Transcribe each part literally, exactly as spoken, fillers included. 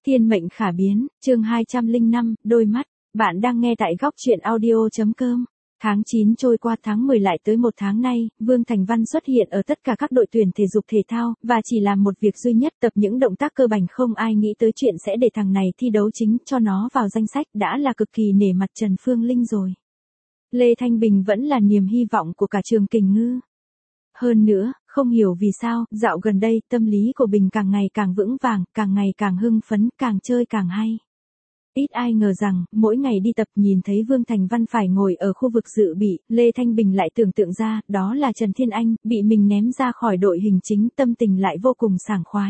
Thiên mệnh khả biến, chương hai trăm lẻ năm, đôi mắt. Bạn đang nghe tại góc truyện audio.com. Tháng chín trôi qua, tháng mười lại tới một tháng nay, Vương Thành Văn xuất hiện ở tất cả các đội tuyển thể dục thể thao, và chỉ làm một việc duy nhất, tập những động tác cơ bản. Không ai nghĩ tới chuyện sẽ để thằng này thi đấu chính, cho nó vào danh sách, đã là cực kỳ nể mặt Trần Phương Linh rồi. Lê Thanh Bình vẫn là niềm hy vọng của cả trường Kình Ngư. Hơn nữa, không hiểu vì sao, dạo gần đây, tâm lý của Bình càng ngày càng vững vàng, càng ngày càng hưng phấn, càng chơi càng hay. Ít ai ngờ rằng, mỗi ngày đi tập nhìn thấy Vương Thành Văn phải ngồi ở khu vực dự bị, Lê Thanh Bình lại tưởng tượng ra, đó là Trần Thiên Anh, bị mình ném ra khỏi đội hình chính, tâm tình lại vô cùng sảng khoái.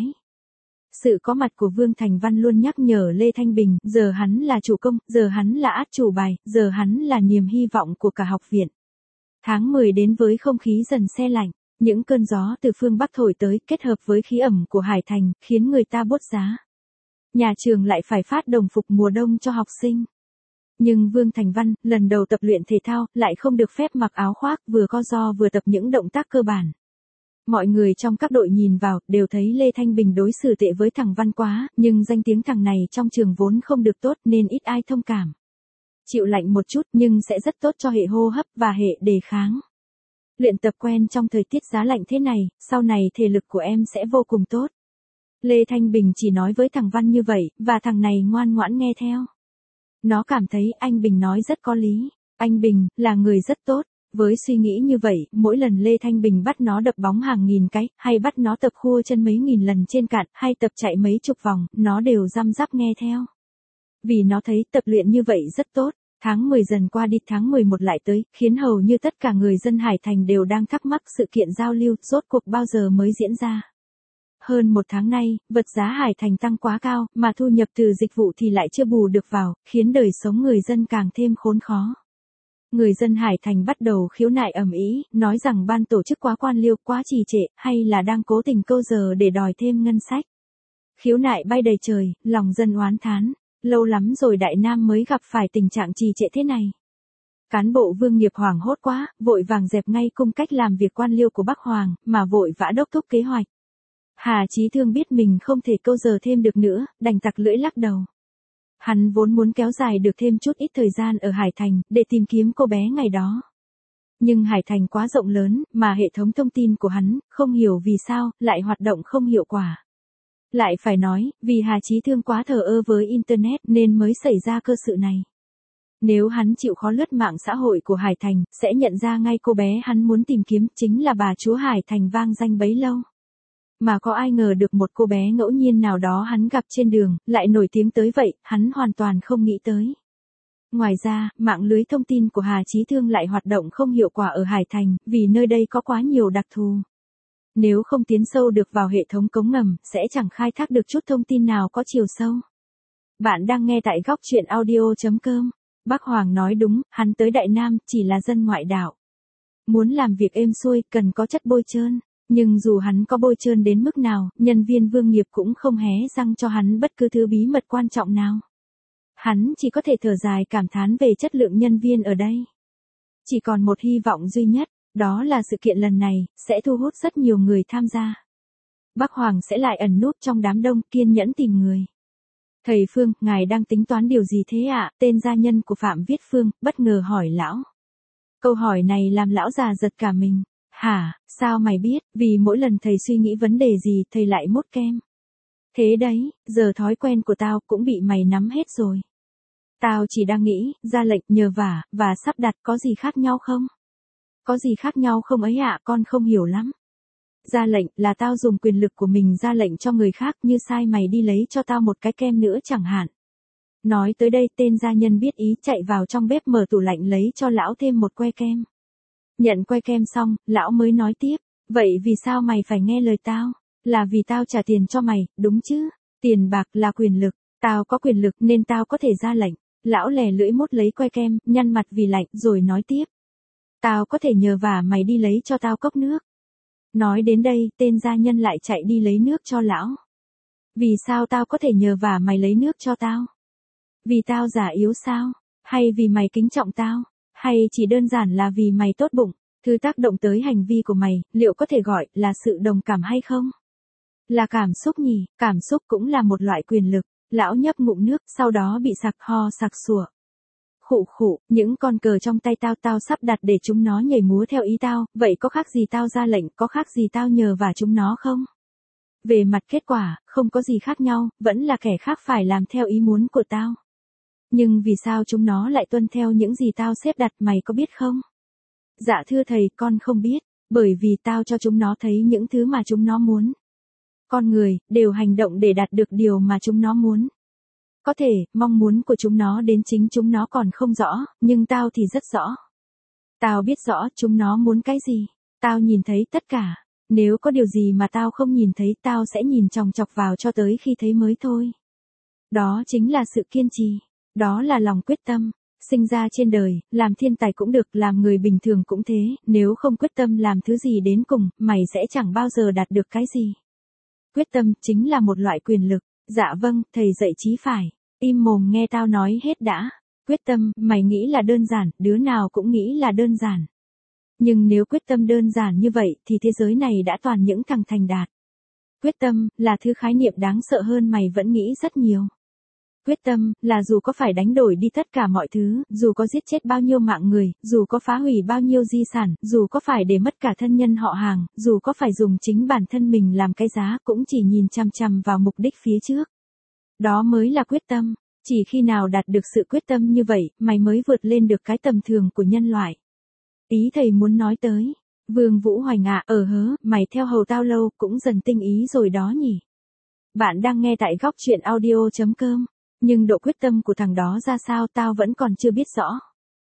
Sự có mặt của Vương Thành Văn luôn nhắc nhở Lê Thanh Bình, giờ hắn là chủ công, giờ hắn là át chủ bài, giờ hắn là niềm hy vọng của cả học viện. Tháng mười đến với không khí dần se lạnh, những cơn gió từ phương Bắc thổi tới kết hợp với khí ẩm của Hải Thành, khiến người ta buốt giá. Nhà trường lại phải phát đồng phục mùa đông cho học sinh. Nhưng Vương Thành Văn, lần đầu tập luyện thể thao, lại không được phép mặc áo khoác, vừa co ro vừa tập những động tác cơ bản. Mọi người trong các đội nhìn vào, đều thấy Lê Thanh Bình đối xử tệ với thằng Văn quá, nhưng danh tiếng thằng này trong trường vốn không được tốt nên ít ai thông cảm. Chịu lạnh một chút nhưng sẽ rất tốt cho hệ hô hấp và hệ đề kháng. Luyện tập quen trong thời tiết giá lạnh thế này, sau này thể lực của em sẽ vô cùng tốt. Lê Thanh Bình chỉ nói với thằng Văn như vậy, và thằng này ngoan ngoãn nghe theo. Nó cảm thấy anh Bình nói rất có lý. Anh Bình, là người rất tốt. Với suy nghĩ như vậy, mỗi lần Lê Thanh Bình bắt nó đập bóng hàng nghìn cái, hay bắt nó tập khua chân mấy nghìn lần trên cạn, hay tập chạy mấy chục vòng, nó đều răm rắp nghe theo. Vì nó thấy tập luyện như vậy rất tốt. Tháng mười dần qua đi, tháng mười một lại tới, khiến hầu như tất cả người dân Hải Thành đều đang thắc mắc sự kiện giao lưu, rốt cuộc bao giờ mới diễn ra. Hơn một tháng nay, vật giá Hải Thành tăng quá cao, mà thu nhập từ dịch vụ thì lại chưa bù được vào, khiến đời sống người dân càng thêm khốn khó. Người dân Hải Thành bắt đầu khiếu nại ầm ĩ, nói rằng ban tổ chức quá quan liêu, quá trì trệ, hay là đang cố tình câu giờ để đòi thêm ngân sách. Khiếu nại bay đầy trời, lòng dân oán thán. Lâu lắm rồi Đại Nam mới gặp phải tình trạng trì trệ thế này. Cán bộ Vương Nghiệp hoảng hốt quá, vội vàng dẹp ngay cung cách làm việc quan liêu của Bắc Hoàng, mà vội vã đốc thúc kế hoạch. Hà Chí Thương biết mình không thể câu giờ thêm được nữa, đành tặc lưỡi lắc đầu. Hắn vốn muốn kéo dài được thêm chút ít thời gian ở Hải Thành, để tìm kiếm cô bé ngày đó. Nhưng Hải Thành quá rộng lớn, mà hệ thống thông tin của hắn, không hiểu vì sao, lại hoạt động không hiệu quả. Lại phải nói, vì Hà Chí Thương quá thờ ơ với Internet nên mới xảy ra cơ sự này. Nếu hắn chịu khó lướt mạng xã hội của Hải Thành, sẽ nhận ra ngay cô bé hắn muốn tìm kiếm chính là bà chúa Hải Thành vang danh bấy lâu. Mà có ai ngờ được một cô bé ngẫu nhiên nào đó hắn gặp trên đường, lại nổi tiếng tới vậy, hắn hoàn toàn không nghĩ tới. Ngoài ra, mạng lưới thông tin của Hà Chí Thương lại hoạt động không hiệu quả ở Hải Thành, vì nơi đây có quá nhiều đặc thù. Nếu không tiến sâu được vào hệ thống cống ngầm, sẽ chẳng khai thác được chút thông tin nào có chiều sâu. Bạn đang nghe tại góc truyện audio.com. Bác Hoàng nói đúng, hắn tới Đại Nam, chỉ là dân ngoại đạo. Muốn làm việc êm xuôi, cần có chất bôi trơn. Nhưng dù hắn có bôi trơn đến mức nào, nhân viên Vương Nghiệp cũng không hé răng cho hắn bất cứ thứ bí mật quan trọng nào. Hắn chỉ có thể thở dài cảm thán về chất lượng nhân viên ở đây. Chỉ còn một hy vọng duy nhất. Đó là sự kiện lần này, sẽ thu hút rất nhiều người tham gia. Bác Hoàng sẽ lại ẩn núp trong đám đông, kiên nhẫn tìm người. Thầy Phương, ngài đang tính toán điều gì thế ạ? Tên gia nhân của Phạm Viết Phương, bất ngờ hỏi lão. Câu hỏi này làm lão già giật cả mình. Hả, sao mày biết? Vì mỗi lần thầy suy nghĩ vấn đề gì, thầy lại mốt kem. Thế đấy, giờ thói quen của tao cũng bị mày nắm hết rồi. Tao chỉ đang nghĩ, ra lệnh, nhờ vả, và sắp đặt có gì khác nhau không? Có gì khác nhau không ấy ạ, con không hiểu lắm. Ra lệnh là tao dùng quyền lực của mình ra lệnh cho người khác, như sai mày đi lấy cho tao một cái kem nữa chẳng hạn. Nói tới đây, tên gia nhân biết ý, chạy vào trong bếp mở tủ lạnh lấy cho lão thêm một que kem. Nhận que kem xong, lão mới nói tiếp, vậy vì sao mày phải nghe lời tao? Là vì tao trả tiền cho mày, đúng chứ? Tiền bạc là quyền lực, tao có quyền lực nên tao có thể ra lệnh. Lão lè lưỡi mút lấy que kem, nhăn mặt vì lạnh, rồi nói tiếp. Tao có thể nhờ vả mày đi lấy cho tao cốc nước. Nói đến đây, tên gia nhân lại chạy đi lấy nước cho lão. Vì sao tao có thể nhờ vả mày lấy nước cho tao? Vì tao già yếu sao? Hay vì mày kính trọng tao? Hay chỉ đơn giản là vì mày tốt bụng? Thứ tác động tới hành vi của mày, liệu có thể gọi là sự đồng cảm hay không? Là cảm xúc nhỉ, cảm xúc cũng là một loại quyền lực. Lão nhấp ngụm nước, sau đó bị sặc ho sặc sủa. Khụ khụ, những con cờ trong tay tao tao sắp đặt để chúng nó nhảy múa theo ý tao, vậy có khác gì tao ra lệnh, có khác gì tao nhờ vả chúng nó không? Về mặt kết quả, không có gì khác nhau, vẫn là kẻ khác phải làm theo ý muốn của tao. Nhưng vì sao chúng nó lại tuân theo những gì tao xếp đặt, mày có biết không? Dạ thưa thầy, con không biết, bởi vì tao cho chúng nó thấy những thứ mà chúng nó muốn. Con người, đều hành động để đạt được điều mà chúng nó muốn. Có thể, mong muốn của chúng nó đến chính chúng nó còn không rõ, nhưng tao thì rất rõ. Tao biết rõ chúng nó muốn cái gì. Tao nhìn thấy tất cả. Nếu có điều gì mà tao không nhìn thấy, tao sẽ nhìn chòng chọc vào cho tới khi thấy mới thôi. Đó chính là sự kiên trì. Đó là lòng quyết tâm. Sinh ra trên đời, làm thiên tài cũng được, làm người bình thường cũng thế, nếu không quyết tâm làm thứ gì đến cùng, mày sẽ chẳng bao giờ đạt được cái gì. Quyết tâm chính là một loại quyền lực. Dạ vâng, thầy dạy chí phải. Im mồm nghe tao nói hết đã. Quyết tâm, mày nghĩ là đơn giản, đứa nào cũng nghĩ là đơn giản. Nhưng nếu quyết tâm đơn giản như vậy thì thế giới này đã toàn những thằng thành đạt. Quyết tâm là thứ khái niệm đáng sợ hơn mày vẫn nghĩ rất nhiều. Quyết tâm là dù có phải đánh đổi đi tất cả mọi thứ, dù có giết chết bao nhiêu mạng người, dù có phá hủy bao nhiêu di sản, dù có phải để mất cả thân nhân họ hàng, dù có phải dùng chính bản thân mình làm cái giá, cũng chỉ nhìn chằm chằm vào mục đích phía trước. Đó mới là quyết tâm. Chỉ khi nào đạt được sự quyết tâm như vậy, mày mới vượt lên được cái tầm thường của nhân loại. Ý thầy muốn nói tới. Vương Vũ Hoành ạ, ở hớ, mày theo hầu tao lâu, cũng dần tinh ý rồi đó nhỉ. Bạn đang nghe tại góc truyện audio.com. Nhưng độ quyết tâm của thằng đó ra sao tao vẫn còn chưa biết rõ.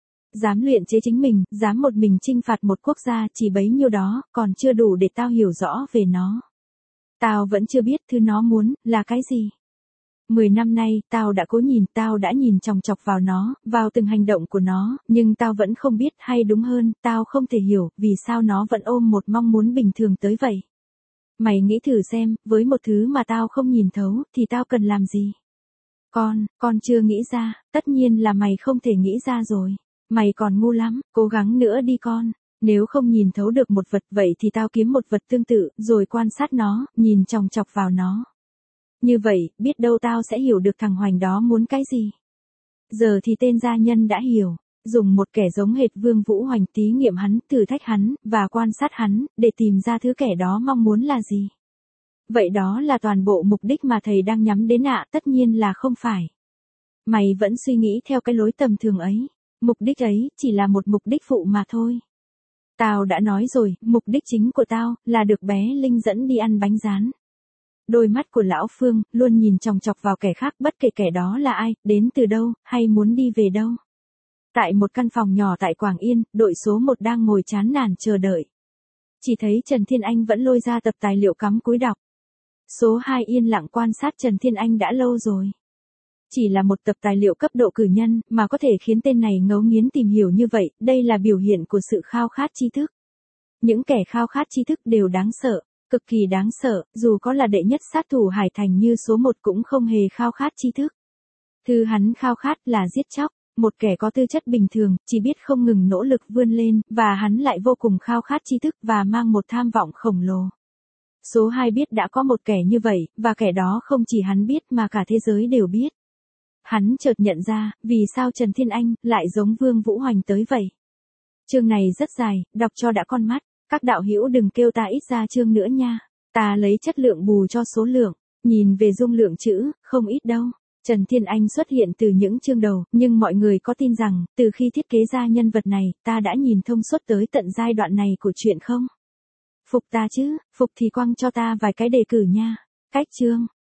Dám luyện chế chính mình, dám một mình chinh phạt một quốc gia, chỉ bấy nhiêu đó, còn chưa đủ để tao hiểu rõ về nó. Tao vẫn chưa biết thứ nó muốn, là cái gì. Mười năm nay, tao đã cố nhìn, tao đã nhìn chòng chọc vào nó, vào từng hành động của nó, nhưng tao vẫn không biết, hay đúng hơn, tao không thể hiểu, vì sao nó vẫn ôm một mong muốn bình thường tới vậy. Mày nghĩ thử xem, với một thứ mà tao không nhìn thấu, thì tao cần làm gì? Con, con chưa nghĩ ra, tất nhiên là mày không thể nghĩ ra rồi. Mày còn ngu lắm, cố gắng nữa đi con. Nếu không nhìn thấu được một vật vậy thì tao kiếm một vật tương tự, rồi quan sát nó, nhìn chòng chọc vào nó. Như vậy, biết đâu tao sẽ hiểu được thằng Hoành đó muốn cái gì. Giờ thì tên gia nhân đã hiểu, dùng một kẻ giống hệt Vương Vũ Hoành thí nghiệm hắn, thử thách hắn, và quan sát hắn, để tìm ra thứ kẻ đó mong muốn là gì. Vậy đó là toàn bộ mục đích mà thầy đang nhắm đến ạ, tất nhiên là không phải. Mày vẫn suy nghĩ theo cái lối tầm thường ấy. Mục đích ấy, chỉ là một mục đích phụ mà thôi. Tao đã nói rồi, mục đích chính của tao, là được bé Linh dẫn đi ăn bánh rán. Đôi mắt của lão Phương, luôn nhìn chòng chọc vào kẻ khác, bất kể kẻ đó là ai, đến từ đâu, hay muốn đi về đâu. Tại một căn phòng nhỏ tại Quảng Yên, đội số một đang ngồi chán nản chờ đợi. Chỉ thấy Trần Thiên Anh vẫn lôi ra tập tài liệu cắm cúi đọc. Số hai yên lặng quan sát Trần Thiên Anh đã lâu rồi. Chỉ là một tập tài liệu cấp độ cử nhân, mà có thể khiến tên này ngấu nghiến tìm hiểu như vậy, đây là biểu hiện của sự khao khát tri thức. Những kẻ khao khát tri thức đều đáng sợ, cực kỳ đáng sợ, dù có là đệ nhất sát thủ Hải Thành như số một cũng không hề khao khát tri thức. Thứ hắn khao khát là giết chóc, một kẻ có tư chất bình thường, chỉ biết không ngừng nỗ lực vươn lên, và hắn lại vô cùng khao khát tri thức và mang một tham vọng khổng lồ. Số hai biết đã có một kẻ như vậy, và kẻ đó không chỉ hắn biết mà cả thế giới đều biết. Hắn chợt nhận ra, vì sao Trần Thiên Anh lại giống Vương Vũ Hoành tới vậy. Chương này rất dài, đọc cho đã con mắt, các đạo hữu đừng kêu ta ít ra chương nữa nha. Ta lấy chất lượng bù cho số lượng, nhìn về dung lượng chữ, không ít đâu. Trần Thiên Anh xuất hiện từ những chương đầu, nhưng mọi người có tin rằng, từ khi thiết kế ra nhân vật này, ta đã nhìn thông suốt tới tận giai đoạn này của chuyện không? Phục ta chứ, phục thì quăng cho ta vài cái đề cử nha. Cách chương,